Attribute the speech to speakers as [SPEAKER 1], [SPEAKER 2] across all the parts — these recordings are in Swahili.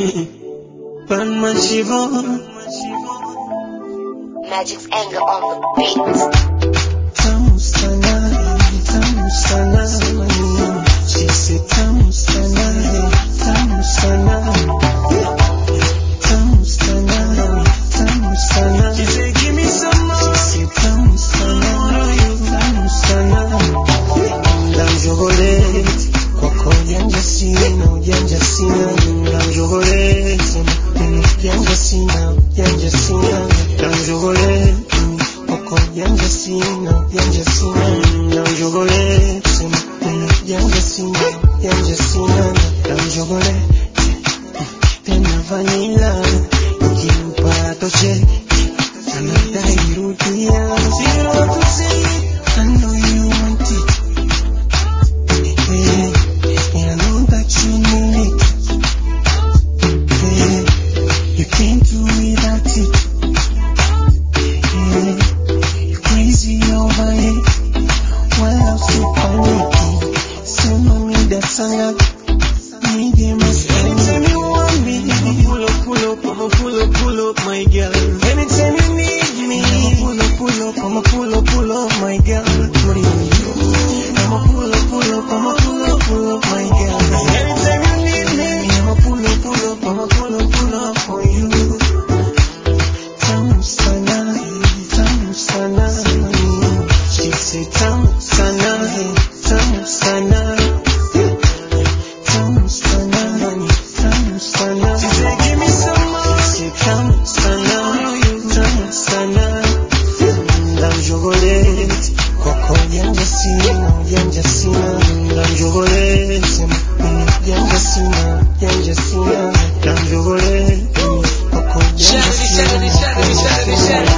[SPEAKER 1] Batman Shivo.
[SPEAKER 2] Magic's anger on the beat.
[SPEAKER 1] Tamu sana, tamu sana. She said tamu sana, tamu sana. Tamu sana, tamu sana. She said give me some more. She said tamu sana, tamu sana. Ndam chocolate, kwako ujanja sina, ujanja sina. Ndam chocolate, ujanja sina, ujanja sina. Ndam chocolate, kwako ujanja sina, ujanja sina. Ndam chocolate, ujanja sina, ujanja sina. Ndam chocolate, tena vanilla, ukimpa toshe, anadai rudia. Zero to say, I know you want it. And I know that you need it. You can't do without it. You're crazy over it. Why else you panic? Say mommy that's a lot. Need you must. Anytime you want me, I'ma pull up, my girl. Anytime you need me, I'ma pull up, my girl. What do you need? I'ma pull up, my girl. Anytime you need me, I'ma pull up for you. Tamu sana, tamu sana. She said tamu sana, tamu sana. Tamu sana, tamu sana. She said give me some more. She said tamu sana, tamu sana. Ndam chocolate, kwako ujanja sina, ujanja sina. Ndam chocolate, ujanja sina, ujanja sina. Ndam chocolate, kwako ujanja sina, ujanja sina.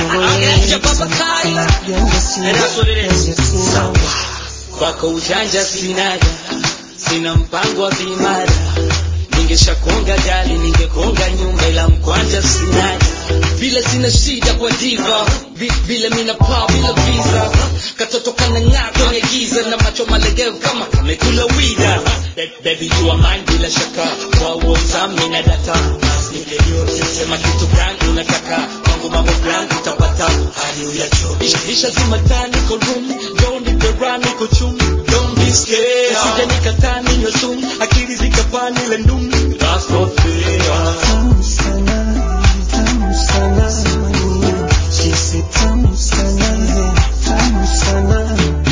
[SPEAKER 3] And that's what it is. Kwako ujanja sinaga, sina mpango wa vimada. Ningeshakonga gari, ningekonga nyumba, ila mkwanja sinaga. Vile sina shida kwa diva, vile mina paa bila visa. Katoto kana ng'aa kwenye giza, na macho malegevu kama kamekula wida. Baby you are mine bila shaka, kwa uo utamu na data. Sema kitu gani unataka, kwangu mambo gani utapata. Hadi uyacho isha zima tani ko room, don't need the run niko chum. Don't be scared, sija nikatani nyo soon. Akili zikapani le ndum, that's not fair.
[SPEAKER 1] Tamu sana, tamu sana. She said tamu sana, tamu sana.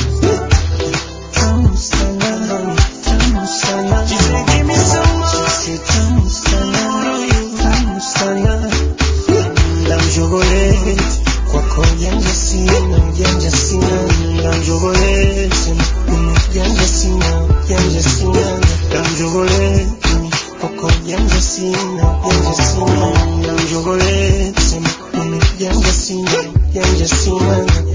[SPEAKER 1] Tamu sana, tamu sana. She said give me some more. She said tamu sana, tamu sana. Ndam chocolate, kwako ujanja sina, ujanja sina. Ndam chocolate, ujanja sina, ujanja sina. Ndam chocolate, kwako ujanja sina, ujanja sina. Ndam chocolate, ujanja sina, ujanja sina.